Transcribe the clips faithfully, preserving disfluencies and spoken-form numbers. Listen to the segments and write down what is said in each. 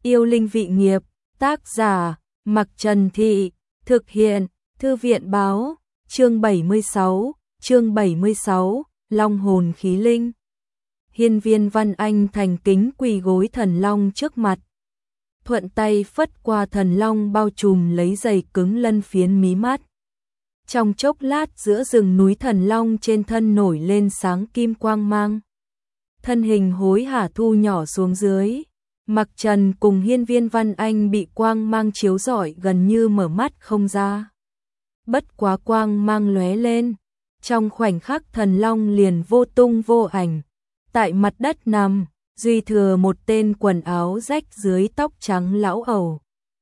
Yêu linh vị nghiệp, tác giả, Mặc Trần Thị, thực hiện, Thư viện báo, chương bảy mươi sáu, chương bảy mươi sáu, Long hồn khí linh. Hiên Viên Văn Anh thành kính quỳ gối thần long trước mặt. Thuận tay phất qua thần long bao trùm lấy dày cứng lân phiến mí mắt. Trong chốc lát giữa rừng núi thần long trên thân nổi lên sáng kim quang mang. Thân hình hối hả thu nhỏ xuống dưới. Mặc Trần cùng Hiên Viên Văn Anh bị quang mang chiếu rọi gần như mở mắt không ra. Bất quá quang mang lóe lên, trong khoảnh khắc thần long liền vô tung vô ảnh. Tại mặt đất nằm, duy thừa một tên quần áo rách dưới tóc trắng lão ẩu.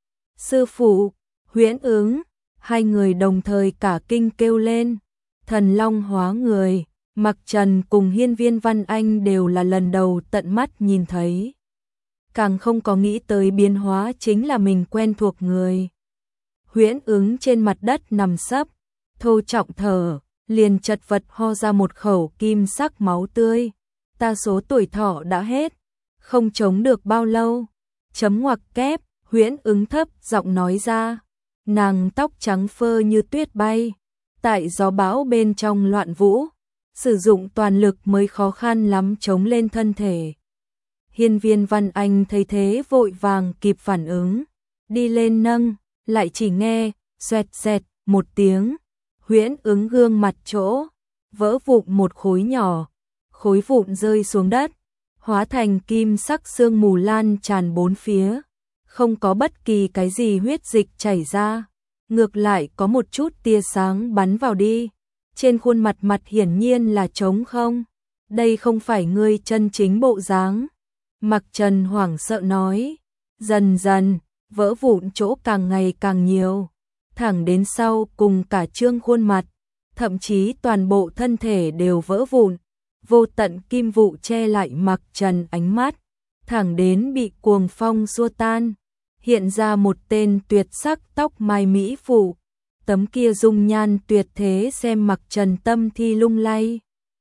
Sư phụ, Huyễn Ứng, hai người đồng thời cả kinh kêu lên. Thần long hóa người, Mặc Trần cùng Hiên Viên Văn Anh đều là lần đầu tận mắt nhìn thấy. Càng không có nghĩ tới biến hóa chính là mình quen thuộc người. Huyễn Ứng trên mặt đất nằm sấp, thô trọng thở, liền chật vật ho ra một khẩu kim sắc máu tươi. Ta số tuổi thọ đã hết, không chống được bao lâu. Chấm ngoặc kép, Huyễn Ứng thấp giọng nói ra. Nàng tóc trắng phơ như tuyết bay, tại gió bão bên trong loạn vũ, sử dụng toàn lực mới khó khăn lắm chống lên thân thể. Hiên Viên Văn Anh thấy thế vội vàng kịp phản ứng, đi lên nâng, lại chỉ nghe xoẹt xẹt một tiếng, Huyễn Ứng gương mặt chỗ vỡ vụn một khối nhỏ, khối vụn rơi xuống đất, hóa thành kim sắc sương mù lan tràn bốn phía, không có bất kỳ cái gì huyết dịch chảy ra, ngược lại có một chút tia sáng bắn vào đi. Trên khuôn mặt mặt hiển nhiên là trống không, đây không phải ngươi chân chính bộ dáng. Mặc Trần hoảng sợ nói, dần dần, vỡ vụn chỗ càng ngày càng nhiều, thẳng đến sau cùng cả trương khuôn mặt, thậm chí toàn bộ thân thể đều vỡ vụn, vô tận kim vụ che lại Mặc Trần ánh mắt, thẳng đến bị cuồng phong xua tan, hiện ra một tên tuyệt sắc tóc mai mỹ phụ, tấm kia dung nhan tuyệt thế xem Mặc Trần tâm thi lung lay,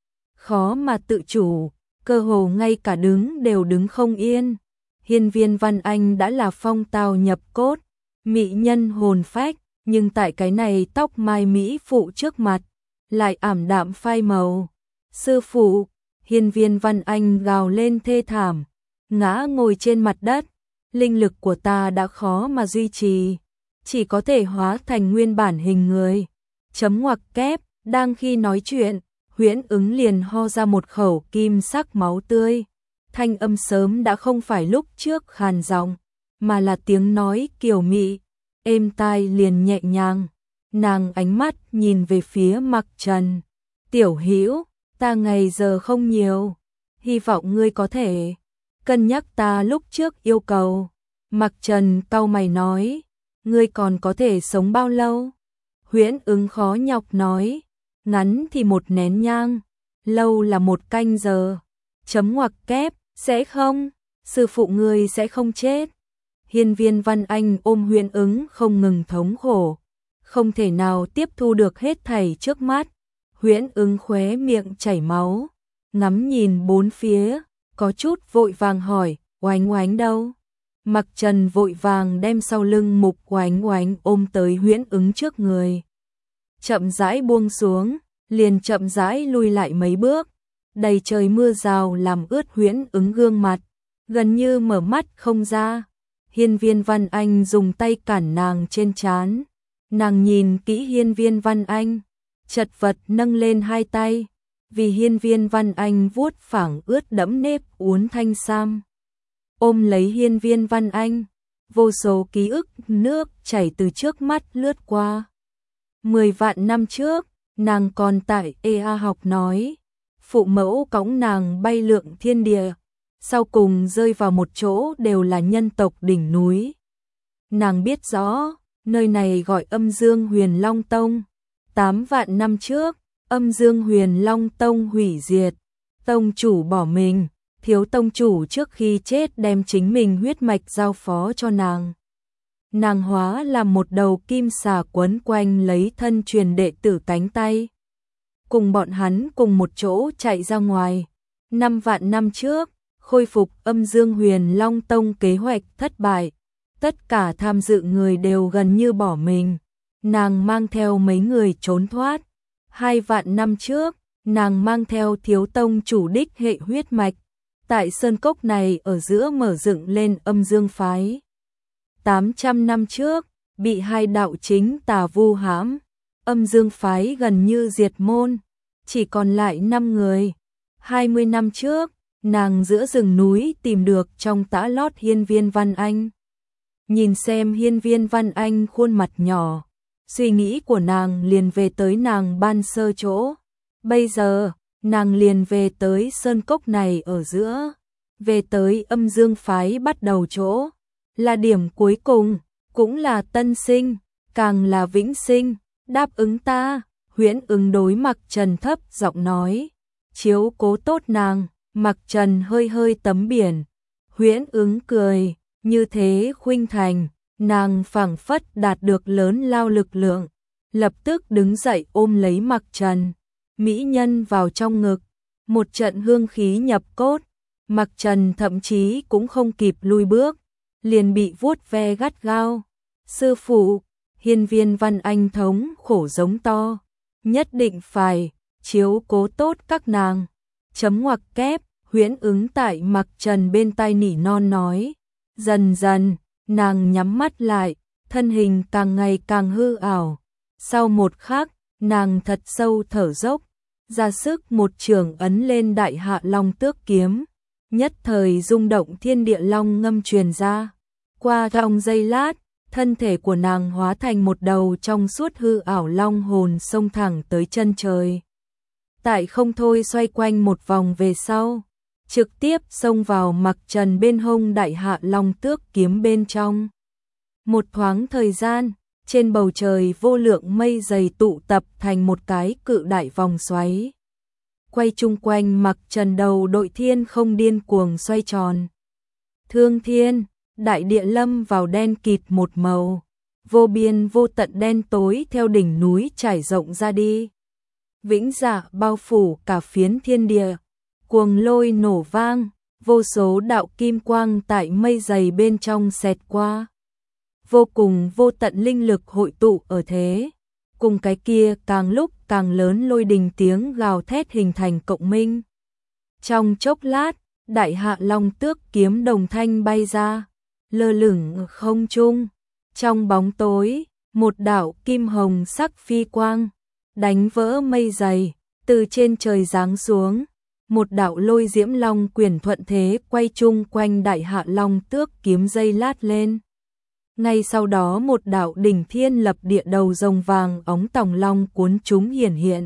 khó mà tự chủ. Cơ hồ ngay cả đứng đều đứng không yên. Hiên Viên Văn Anh đã là phong tao nhập cốt, mỹ nhân hồn phách, nhưng tại cái này tóc mai mỹ phụ trước mặt, lại ảm đạm phai màu. Sư phụ, Hiên Viên Văn Anh gào lên thê thảm, ngã ngồi trên mặt đất, linh lực của ta đã khó mà duy trì, chỉ có thể hóa thành nguyên bản hình người. Chấm ngoặc kép, đang khi nói chuyện, Huyễn Ứng liền ho ra một khẩu kim sắc máu tươi. Thanh âm sớm đã không phải lúc trước khàn giọng, mà là tiếng nói kiều mị, êm tai liền nhẹ nhàng. Nàng ánh mắt nhìn về phía Mặc Trần. Tiểu Hữu, ta ngày giờ không nhiều, hy vọng ngươi có thể cân nhắc ta lúc trước yêu cầu. Mặc Trần cau mày nói, ngươi còn có thể sống bao lâu? Huyễn Ứng khó nhọc nói, ngắn thì một nén nhang, lâu là một canh giờ. Chấm ngoặc kép, sẽ không, sư phụ ngươi sẽ không chết. Hiên Viên Văn Anh ôm Huyễn Ứng không ngừng thống khổ, không thể nào tiếp thu được hết thảy trước mắt. Huyễn Ứng khóe miệng chảy máu, ngắm nhìn bốn phía, có chút vội vàng hỏi, Oánh Oánh đâu? Mặc Trần vội vàng đem sau lưng Mục Oánh Oánh ôm tới Huyễn Ứng trước người, chậm rãi buông xuống, liền chậm rãi lui lại mấy bước. Đầy trời mưa rào làm ướt Huyễn Ứng gương mặt, gần như mở mắt không ra. Hiên Viên Văn Anh dùng tay cản nàng trên trán. Nàng nhìn kỹ Hiên Viên Văn Anh, chật vật nâng lên hai tay, vì Hiên Viên Văn Anh vuốt phẳng ướt đẫm nếp uốn thanh sam. Ôm lấy Hiên Viên Văn Anh, vô số ký ức nước chảy từ trước mắt lướt qua. Mười vạn năm trước, nàng còn tại e a học nói, phụ mẫu cõng nàng bay lượn thiên địa, sau cùng rơi vào một chỗ đều là nhân tộc đỉnh núi. Nàng biết rõ, nơi này gọi Âm Dương Huyền Long Tông. Tám vạn năm trước, Âm Dương Huyền Long Tông hủy diệt, tông chủ bỏ mình, thiếu tông chủ trước khi chết đem chính mình huyết mạch giao phó cho nàng. Nàng hóa làm một đầu kim xà quấn quanh lấy thân truyền đệ tử cánh tay, cùng bọn hắn cùng một chỗ chạy ra ngoài. Năm vạn năm trước, khôi phục Âm Dương Huyền Long Tông kế hoạch thất bại. Tất cả tham dự người đều gần như bỏ mình. Nàng mang theo mấy người trốn thoát. Hai vạn năm trước, nàng mang theo thiếu tông chủ đích hệ huyết mạch. Tại sơn cốc này ở giữa mở dựng lên Âm Dương phái. tám trăm năm trước, bị hai đạo chính tà vu hãm. Âm Dương phái gần như diệt môn, chỉ còn lại năm người. hai mươi năm trước, nàng giữa rừng núi tìm được trong tã lót Hiên Viên Văn Anh. Nhìn xem Hiên Viên Văn Anh khuôn mặt nhỏ, suy nghĩ của nàng liền về tới nàng ban sơ chỗ. Bây giờ, nàng liền về tới sơn cốc này ở giữa, về tới Âm Dương phái bắt đầu chỗ, là điểm cuối cùng, cũng là tân sinh, càng là vĩnh sinh. Đáp ứng ta, Huyễn Ứng đối Mặc Trần thấp giọng nói, chiếu cố tốt nàng. Mặc Trần hơi hơi tấm biển, Huyễn Ứng cười, như thế khuynh thành, nàng phảng phất đạt được lớn lao lực lượng, lập tức đứng dậy ôm lấy Mặc Trần, mỹ nhân vào trong ngực, một trận hương khí nhập cốt, Mặc Trần thậm chí cũng không kịp lui bước, liền bị vuốt ve gắt gao. Sư phụ, Hiên Viên Văn Anh thống khổ giống to, nhất định phải chiếu cố tốt các nàng. Chấm ngoặc kép, Huyễn Ứng tại Mặc Trần bên tai nỉ non nói. Dần dần, nàng nhắm mắt lại, thân hình càng ngày càng hư ảo. Sau một khắc, nàng thật sâu thở dốc, ra sức một trường ấn lên Đại Hạ Long Tước kiếm. Nhất thời rung động thiên địa long ngâm truyền ra. Qua trong giây lát, thân thể của nàng hóa thành một đầu trong suốt hư ảo long hồn xông thẳng tới chân trời. Tại không thôi xoay quanh một vòng về sau, trực tiếp xông vào Mặc Trần bên hông Đại Hạ Long Tước kiếm bên trong. Một thoáng thời gian, trên bầu trời vô lượng mây dày tụ tập thành một cái cự đại vòng xoáy. Quay chung quanh Mặc Trần đầu đội thiên không điên cuồng xoay tròn. Thương thiên, đại địa lâm vào đen kịt một màu, vô biên vô tận đen tối theo đỉnh núi trải rộng ra đi. Vĩnh dạ bao phủ cả phiến thiên địa, cuồng lôi nổ vang, vô số đạo kim quang tại mây dày bên trong xẹt qua. Vô cùng vô tận linh lực hội tụ ở thế, cùng cái kia càng lúc càng lớn lôi đình tiếng gào thét hình thành cộng minh. Trong chốc lát, Đại Hạ Long Tước kiếm đồng thanh bay ra, lơ lửng không trung. Trong bóng tối, một đạo kim hồng sắc phi quang đánh vỡ mây dày, từ trên trời giáng xuống, một đạo lôi diễm long quyển thuận thế quay chung quanh Đại Hạ Long Tước kiếm dây lát lên. Ngay sau đó một đạo đỉnh thiên lập địa đầu rồng vàng óng tòng long cuốn chúng hiển hiện.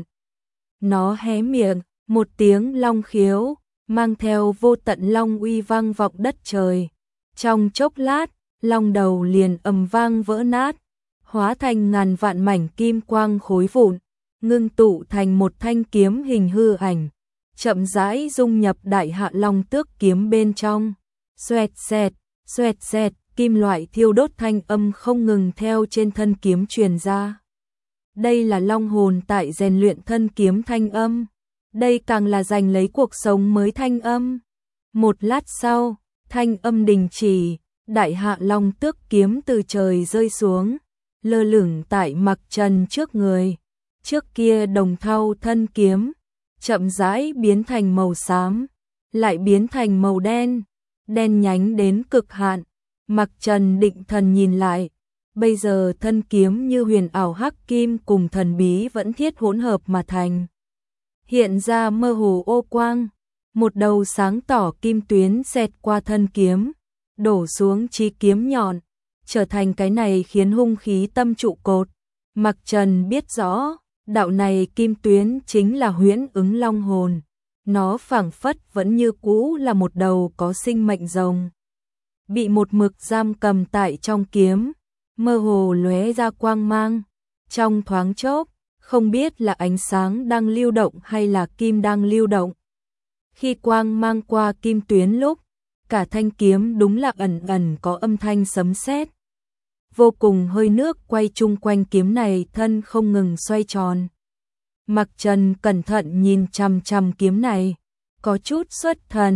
Nó hé miệng, một tiếng long khiếu, mang theo vô tận long uy vang vọng đất trời. Trong chốc lát, long đầu liền ầm vang vỡ nát, hóa thành ngàn vạn mảnh kim quang khối vụn, ngưng tụ thành một thanh kiếm hình hư ảnh, chậm rãi dung nhập Đại Hạ Long Tước kiếm bên trong. Xoẹt xẹt, xoẹt xẹt, kim loại thiêu đốt thanh âm không ngừng theo trên thân kiếm truyền ra. Đây là long hồn tại rèn luyện thân kiếm thanh âm. Đây càng là giành lấy cuộc sống mới thanh âm. Một lát sau, thanh âm đình chỉ, Đại Hạ Long Tước kiếm từ trời rơi xuống, lơ lửng tại Mặc Trần trước người. Trước kia đồng thau thân kiếm, chậm rãi biến thành màu xám, lại biến thành màu đen, đen nhánh đến cực hạn. Mặc Trần định thần nhìn lại, bây giờ thân kiếm như huyền ảo hắc kim cùng thần bí vẫn thiết hỗn hợp mà thành. Hiện ra mơ hồ ô quang, một đầu sáng tỏ kim tuyến xẹt qua thân kiếm, đổ xuống chí kiếm nhọn, trở thành cái này khiến hung khí tâm trụ cột. Mặc Trần biết rõ, đạo này kim tuyến chính là Huyễn Ứng long hồn, nó phảng phất vẫn như cũ là một đầu có sinh mệnh rồng, bị một mực giam cầm tại trong kiếm, mơ hồ lóe ra quang mang. Trong thoáng chốc, không biết là ánh sáng đang lưu động hay là kim đang lưu động. Khi quang mang qua kim tuyến lúc, cả thanh kiếm đúng là ẩn ẩn có âm thanh sấm sét. Vô cùng hơi nước quay chung quanh kiếm này thân không ngừng xoay tròn. Mặc Trần cẩn thận nhìn chằm chằm kiếm này, có chút xuất thần,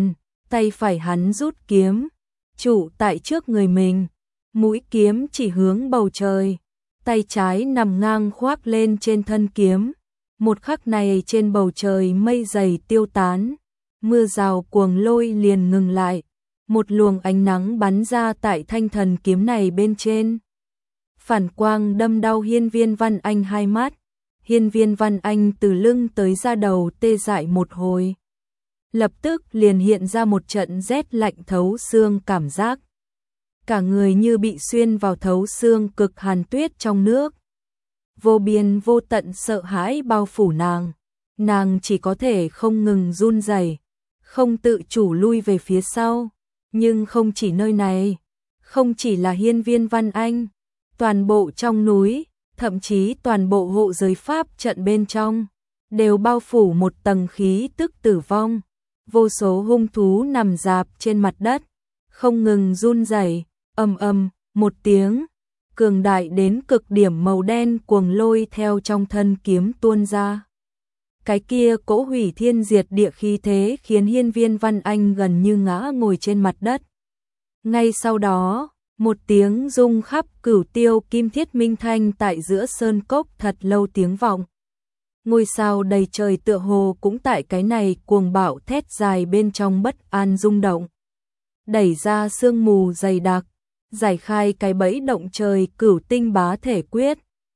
tay phải hắn rút kiếm, trụ tại trước người mình, mũi kiếm chỉ hướng bầu trời, tay trái nằm ngang khoác lên trên thân kiếm. Một khắc này trên bầu trời mây dày tiêu tán, mưa rào cuồng lôi liền ngừng lại, một luồng ánh nắng bắn ra tại thanh thần kiếm này bên trên. Phản quang đâm đau Hiên Viên Văn Anh hai mắt, Hiên Viên Văn Anh từ lưng tới da đầu tê dại một hồi. Lập tức liền hiện ra một trận rét lạnh thấu xương cảm giác. Cả người như bị xuyên vào thấu xương cực hàn tuyết trong nước. Vô biên vô tận sợ hãi bao phủ nàng, nàng chỉ có thể không ngừng run rẩy, không tự chủ lui về phía sau. Nhưng không chỉ nơi này, không chỉ là Hiên Viên Văn Anh, toàn bộ trong núi, thậm chí toàn bộ hộ giới pháp trận bên trong, đều bao phủ một tầng khí tức tử vong. Vô số hung thú nằm rạp trên mặt đất, không ngừng run rẩy, ầm ầm, một tiếng, cường đại đến cực điểm màu đen cuồng lôi theo trong thân kiếm tuôn ra. Cái kia cỗ hủy thiên diệt địa khí thế khiến Hiên Viên Văn Anh gần như ngã ngồi trên mặt đất. Ngay sau đó, một tiếng rung khắp cửu tiêu kim thiết minh thanh tại giữa sơn cốc thật lâu tiếng vọng. Ngôi sao đầy trời tựa hồ cũng tại cái này cuồng bạo thét dài bên trong bất an rung động. Đẩy ra sương mù dày đặc, giải khai cái bẫy động trời cửu tinh bá thể quyết.